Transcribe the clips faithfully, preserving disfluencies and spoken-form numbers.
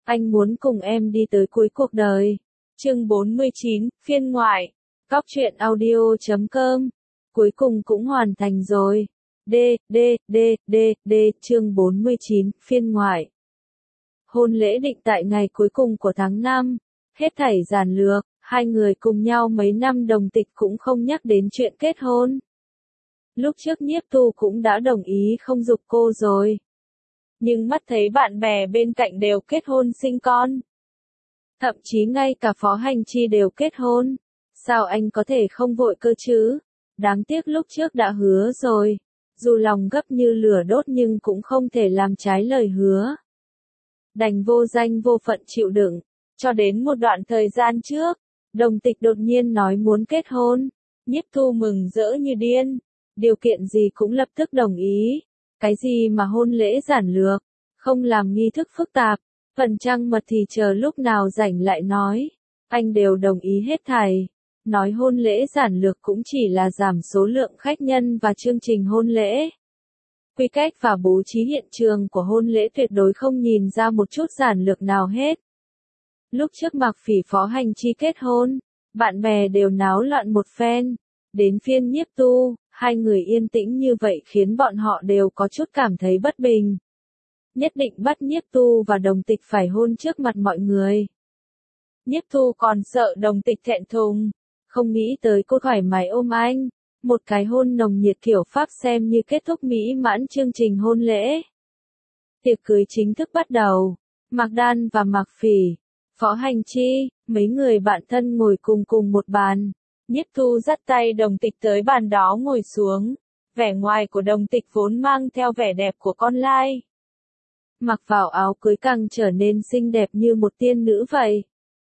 anh muốn cùng em đi tới cuối cuộc đời. Chương bốn mươi chín, phiên ngoại. Cóc truyện audio chấm com. Cuối cùng cũng hoàn thành rồi. D, D, D, D, D, chương bốn mươi chín, phiên ngoại. Hôn lễ định tại ngày cuối cùng của tháng năm. Hết thảy giản lược, hai người cùng nhau mấy năm đồng tịch cũng không nhắc đến chuyện kết hôn. Lúc trước Nhiếp Tu cũng đã đồng ý không giục cô rồi. Nhưng mắt thấy bạn bè bên cạnh đều kết hôn sinh con. Thậm chí ngay cả Phó Hành Chi đều kết hôn. Sao anh có thể không vội cơ chứ? Đáng tiếc lúc trước đã hứa rồi. Dù lòng gấp như lửa đốt nhưng cũng không thể làm trái lời hứa. Đành vô danh vô phận chịu đựng. Cho đến một đoạn thời gian trước, đồng tịch đột nhiên nói muốn kết hôn. Nhiếp Tu mừng rỡ như điên. Điều kiện gì cũng lập tức đồng ý. Cái gì mà hôn lễ giản lược, không làm nghi thức phức tạp, phần trăng mật thì chờ lúc nào rảnh lại nói. Anh đều đồng ý hết thảy. Nói hôn lễ giản lược cũng chỉ là giảm số lượng khách nhân và chương trình hôn lễ. Quy cách và bố trí hiện trường của hôn lễ tuyệt đối không nhìn ra một chút giản lược nào hết. Lúc trước Mạc Phỉ Phó Hành Chi kết hôn, bạn bè đều náo loạn một phen. Đến phiên Nhiếp Tu, hai người yên tĩnh như vậy khiến bọn họ đều có chút cảm thấy bất bình. Nhất định bắt Nhiếp Tu và đồng tịch phải hôn trước mặt mọi người. Nhiếp Tu còn sợ đồng tịch thẹn thùng, không nghĩ tới cô thoải mái ôm anh. Một cái hôn nồng nhiệt kiểu Pháp xem như kết thúc mỹ mãn chương trình hôn lễ. Tiệc cưới chính thức bắt đầu. Mạc Đan và Mạc Phỉ, Phó Hành Chi, mấy người bạn thân ngồi cùng cùng một bàn. Nhiếp Tu dắt tay đồng tịch tới bàn đó ngồi xuống. Vẻ ngoài của đồng tịch vốn mang theo vẻ đẹp của con lai. Mặc vào áo cưới càng trở nên xinh đẹp như một tiên nữ vậy.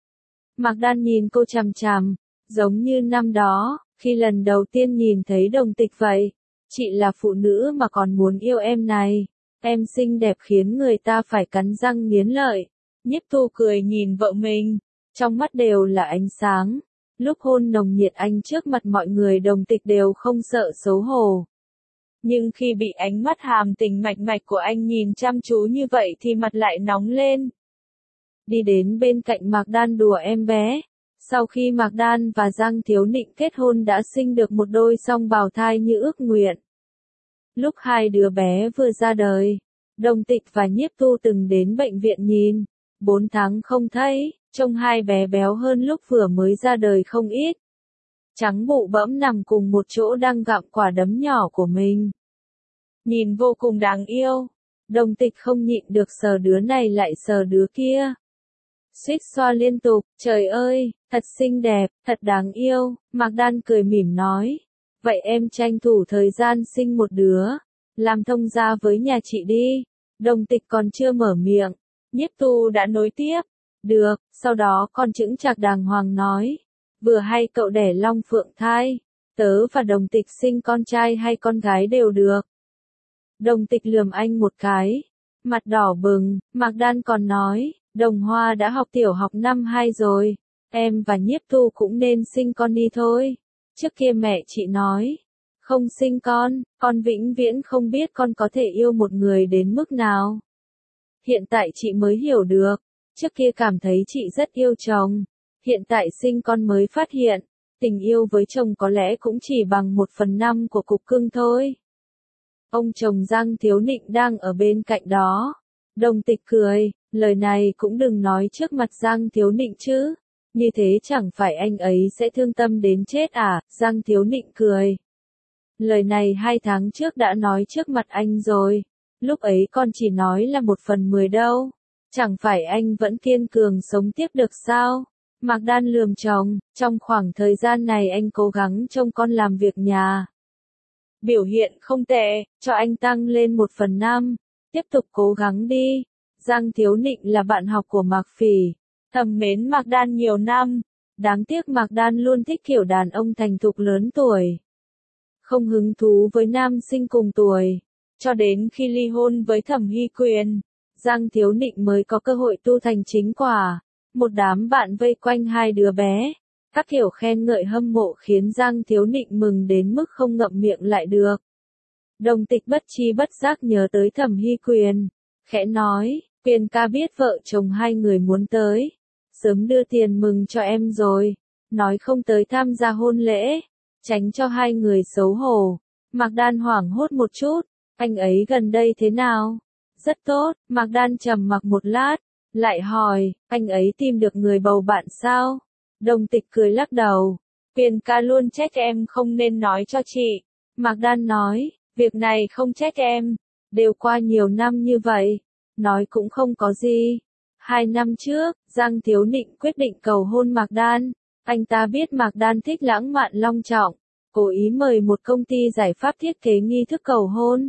Mạc Đan nhìn cô chằm chằm, giống như năm đó, khi lần đầu tiên nhìn thấy đồng tịch vậy. Chị là phụ nữ mà còn muốn yêu em này. Em xinh đẹp khiến người ta phải cắn răng nghiến lợi. Nhiếp Tu cười nhìn vợ mình, trong mắt đều là ánh sáng. Lúc hôn nồng nhiệt anh trước mặt mọi người đồng tịch đều không sợ xấu hổ. Nhưng khi bị ánh mắt hàm tình mạch mạch của anh nhìn chăm chú như vậy thì mặt lại nóng lên. Đi đến bên cạnh Mạc Đan đùa em bé. Sau khi Mạc Đan và Giang Thiếu Nịnh kết hôn đã sinh được một đôi song bào thai như ước nguyện. Lúc hai đứa bé vừa ra đời, đồng tịch và Nhiếp Tu từng đến bệnh viện nhìn. Bốn tháng không thấy. Trông hai bé béo hơn lúc vừa mới ra đời không ít. Trắng bụ bẫm nằm cùng một chỗ đang gặm quả đấm nhỏ của mình. Nhìn vô cùng đáng yêu. Đồng tịch không nhịn được sờ đứa này lại sờ đứa kia. Suýt xoa liên tục, trời ơi, thật xinh đẹp, thật đáng yêu. Mạc Đan cười mỉm nói. Vậy em tranh thủ thời gian sinh một đứa. Làm thông gia với nhà chị đi. Đồng tịch còn chưa mở miệng. Nhiếp Tu đã nối tiếp. Được, sau đó con chững chạc đàng hoàng nói. Vừa hay cậu đẻ long phượng thai. Tớ và đồng tịch sinh con trai hay con gái đều được. Đồng tịch lườm anh một cái. Mặt đỏ bừng, Mạc Đan còn nói. Đồng Hoa đã học tiểu học năm hai rồi. Em và Nhiếp Tu cũng nên sinh con đi thôi. Trước kia mẹ chị nói. Không sinh con, con vĩnh viễn không biết con có thể yêu một người đến mức nào. Hiện tại chị mới hiểu được. Trước kia cảm thấy chị rất yêu chồng. Hiện tại sinh con mới phát hiện. Tình yêu với chồng có lẽ cũng chỉ bằng một phần năm của cục cưng thôi. Ông chồng Giang Thiếu Nịnh đang ở bên cạnh đó. Đồng tịch cười. Lời này cũng đừng nói trước mặt Giang Thiếu Nịnh chứ. Như thế chẳng phải anh ấy sẽ thương tâm đến chết à? Giang Thiếu Nịnh cười. Lời này hai tháng trước đã nói trước mặt anh rồi. Lúc ấy con chỉ nói là một phần mười đâu. Chẳng phải anh vẫn kiên cường sống tiếp được sao? Mạc Đan lườm chồng, trong khoảng thời gian này anh cố gắng trông con làm việc nhà. Biểu hiện không tệ, cho anh tăng lên một phần năm. Tiếp tục cố gắng đi. Giang Thiếu Nịnh là bạn học của Mạc Phỉ. Thầm mến Mạc Đan nhiều năm. Đáng tiếc Mạc Đan luôn thích kiểu đàn ông thành thục lớn tuổi. Không hứng thú với nam sinh cùng tuổi. Cho đến khi ly hôn với Thẩm Hy Quyền, Giang Thiếu Nịnh mới có cơ hội tu thành chính quả. Một đám bạn vây quanh hai đứa bé. Các kiểu khen ngợi hâm mộ khiến Giang Thiếu Nịnh mừng đến mức không ngậm miệng lại được. Đồng tịch bất chi bất giác nhớ tới Thẩm Hy Quyền. Khẽ nói, Quyền ca biết vợ chồng hai người muốn tới, sớm đưa tiền mừng cho em rồi, nói không tới tham gia hôn lễ, tránh cho hai người xấu hổ. Mạc Đan hoảng hốt một chút, anh ấy gần đây thế nào? Rất tốt, Mạc Đan trầm mặc một lát, lại hỏi, anh ấy tìm được người bầu bạn sao? Đồng Tịch cười lắc đầu, Quyền ca luôn trách em không nên nói cho chị. Mạc Đan nói, việc này không trách em, đều qua nhiều năm như vậy, nói cũng không có gì. Hai năm trước, Giang Thiếu Nịnh quyết định cầu hôn Mạc Đan, anh ta biết Mạc Đan thích lãng mạn long trọng, cố ý mời một công ty giải pháp thiết kế nghi thức cầu hôn.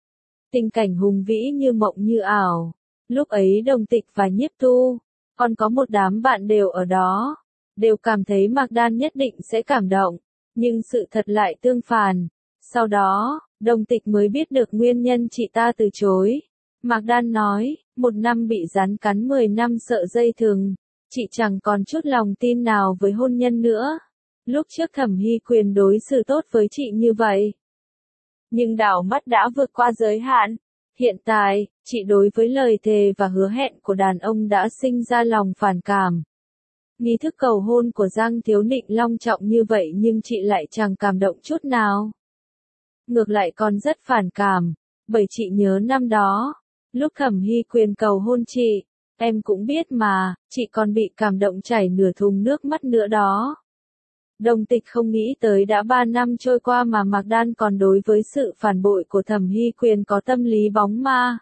Tình cảnh hùng vĩ như mộng như ảo, lúc ấy Đồng Tịch và Nhiếp Tu, còn có một đám bạn đều ở đó, đều cảm thấy Mạc Đan nhất định sẽ cảm động, nhưng sự thật lại tương phản. Sau đó, Đồng Tịch mới biết được nguyên nhân chị ta từ chối. Mạc Đan nói, một năm bị rắn cắn mười năm sợ dây thừng, chị chẳng còn chút lòng tin nào với hôn nhân nữa. Lúc trước Thẩm Hy Quyền đối xử tốt với chị như vậy, nhưng đảo mắt đã vượt qua giới hạn. Hiện tại, chị đối với lời thề và hứa hẹn của đàn ông đã sinh ra lòng phản cảm. Nghi thức cầu hôn của Giang Thiếu Nịnh long trọng như vậy nhưng chị lại chẳng cảm động chút nào. Ngược lại còn rất phản cảm, bởi chị nhớ năm đó, lúc Thẩm Hy Quyền cầu hôn chị, em cũng biết mà, chị còn bị cảm động chảy nửa thùng nước mắt nữa đó. Đồng Tịch không nghĩ tới đã ba năm trôi qua mà Mạc Đan còn đối với sự phản bội của Thẩm Hy Quyền có tâm lý bóng ma.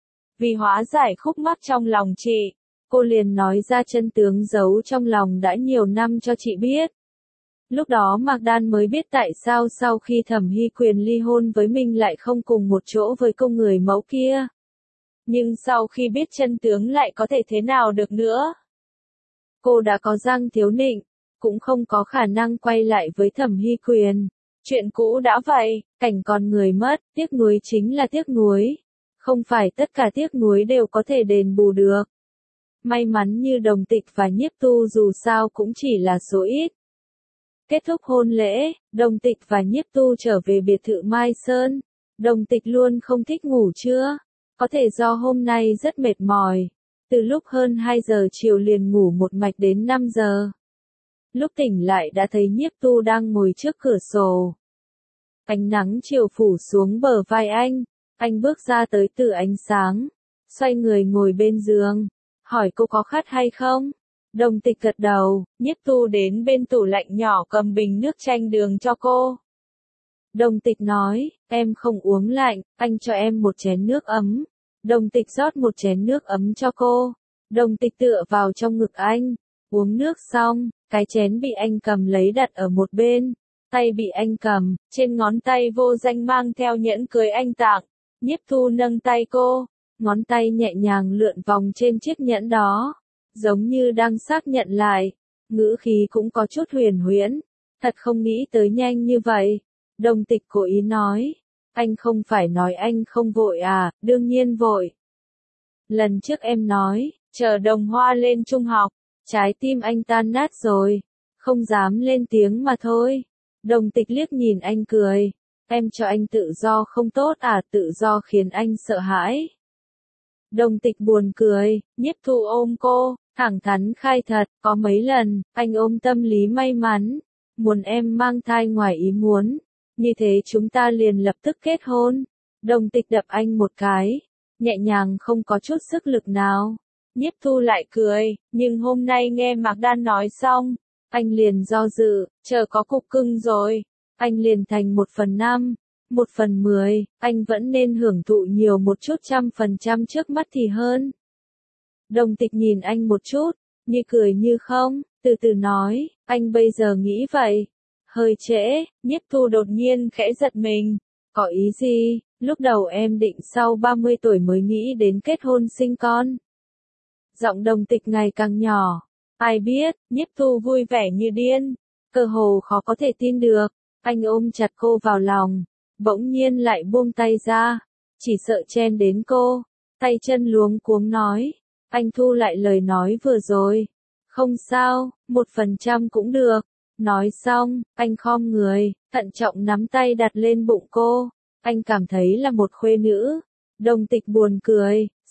Vì hóa giải khúc mắc trong lòng chị, cô liền nói ra chân tướng giấu trong lòng đã nhiều năm cho chị biết. Lúc đó Mạc Đan mới biết tại sao sau khi Thẩm Hy Quyền ly hôn với mình lại không cùng một chỗ với cô người mẫu kia. Nhưng sau khi biết chân tướng lại có thể thế nào được nữa. Cô đã có Giang Thiếu Nịnh, cũng không có khả năng quay lại với Thẩm Hy Quyền. Chuyện cũ đã vậy, cảnh còn người mất, tiếc nuối chính là tiếc nuối. Không phải tất cả tiếc nuối đều có thể đền bù được. May mắn như Đồng Tịch và Nhiếp Tu dù sao cũng chỉ là số ít. Kết thúc hôn lễ, Đồng Tịch và Nhiếp Tu trở về biệt thự Mai Sơn. Đồng Tịch luôn không thích ngủ trưa, có thể do hôm nay rất mệt mỏi. Từ lúc hơn hai giờ chiều liền ngủ một mạch đến năm giờ. Lúc tỉnh lại đã thấy Nhiếp Tu đang ngồi trước cửa sổ. Ánh nắng chiều phủ xuống bờ vai anh, anh bước ra tới từ ánh sáng, xoay người ngồi bên giường, hỏi cô có khát hay không? Đồng Tịch gật đầu, Nhiếp Tu đến bên tủ lạnh nhỏ cầm bình nước chanh đường cho cô. Đồng Tịch nói, em không uống lạnh, anh cho em một chén nước ấm. Đồng Tịch rót một chén nước ấm cho cô. Đồng Tịch tựa vào trong ngực anh, uống nước xong, cái chén bị anh cầm lấy đặt ở một bên. Tay bị anh cầm, trên ngón tay vô danh mang theo nhẫn cưới anh tặng. Nhiếp Tu nâng tay cô, ngón tay nhẹ nhàng lượn vòng trên chiếc nhẫn đó, giống như đang xác nhận lại, ngữ khí cũng có chút huyền huyễn. Thật không nghĩ tới nhanh như vậy. Đồng Tịch cố ý nói, anh không phải nói anh không vội à, đương nhiên vội. Lần trước em nói, chờ Đồng Hoa lên trung học, trái tim anh tan nát rồi, không dám lên tiếng mà thôi. Đồng Tịch liếc nhìn anh cười, em cho anh tự do không tốt à, tự do khiến anh sợ hãi. Đồng Tịch buồn cười, Nhiếp Tu ôm cô, thẳng thắn khai thật, có mấy lần, anh ôm tâm lý may mắn, muốn em mang thai ngoài ý muốn, như thế chúng ta liền lập tức kết hôn. Đồng Tịch đập anh một cái, nhẹ nhàng không có chút sức lực nào. Nhiếp Tu lại cười, nhưng hôm nay nghe Mạc Đan nói xong, anh liền do dự, chờ có cục cưng rồi, anh liền thành một phần năm, một phần mười, anh vẫn nên hưởng thụ nhiều một chút trăm phần trăm trước mắt thì hơn. Đồng Tịch nhìn anh một chút, như cười như không, từ từ nói, anh bây giờ nghĩ vậy. Hơi trễ, Nhiếp Tu đột nhiên khẽ giật mình, có ý gì, lúc đầu em định sau ba mươi tuổi mới nghĩ đến kết hôn sinh con. Giọng Đồng Tịch ngày càng nhỏ, ai biết, Nhiếp Tu vui vẻ như điên, cơ hồ khó có thể tin được, anh ôm chặt cô vào lòng, bỗng nhiên lại buông tay ra, chỉ sợ chen đến cô, tay chân luống cuống nói, anh thu lại lời nói vừa rồi, không sao, một phần trăm cũng được. Nói xong, anh khom người, thận trọng nắm tay đặt lên bụng cô, anh cảm thấy là một khuê nữ. Đồng Tịch buồn cười,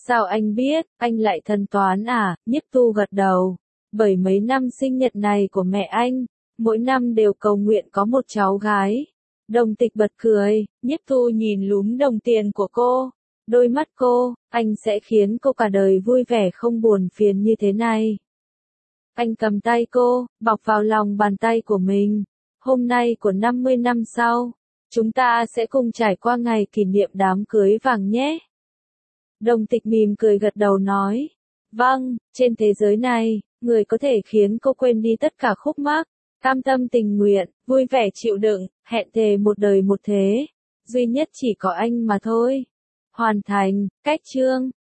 Sao anh biết, anh lại thân toán à, Nhiếp Thu gật đầu. Bởi mấy năm sinh nhật này của mẹ anh, mỗi năm đều cầu nguyện có một cháu gái. Đồng Tịch bật cười, Nhiếp Thu nhìn lúm đồng tiền của cô. Đôi mắt cô, anh sẽ khiến cô cả đời vui vẻ không buồn phiền như thế này. Anh cầm tay cô, bọc vào lòng bàn tay của mình. Hôm nay của năm mươi năm sau, chúng ta sẽ cùng trải qua ngày kỷ niệm đám cưới vàng nhé. Đồng Tịch mỉm cười gật đầu nói. Vâng, trên thế giới này, người có thể khiến cô quên đi tất cả khúc mắc, cam tâm tình nguyện, vui vẻ chịu đựng, hẹn thề một đời một thế. Duy nhất chỉ có anh mà thôi. Hoàn thành, cách chương.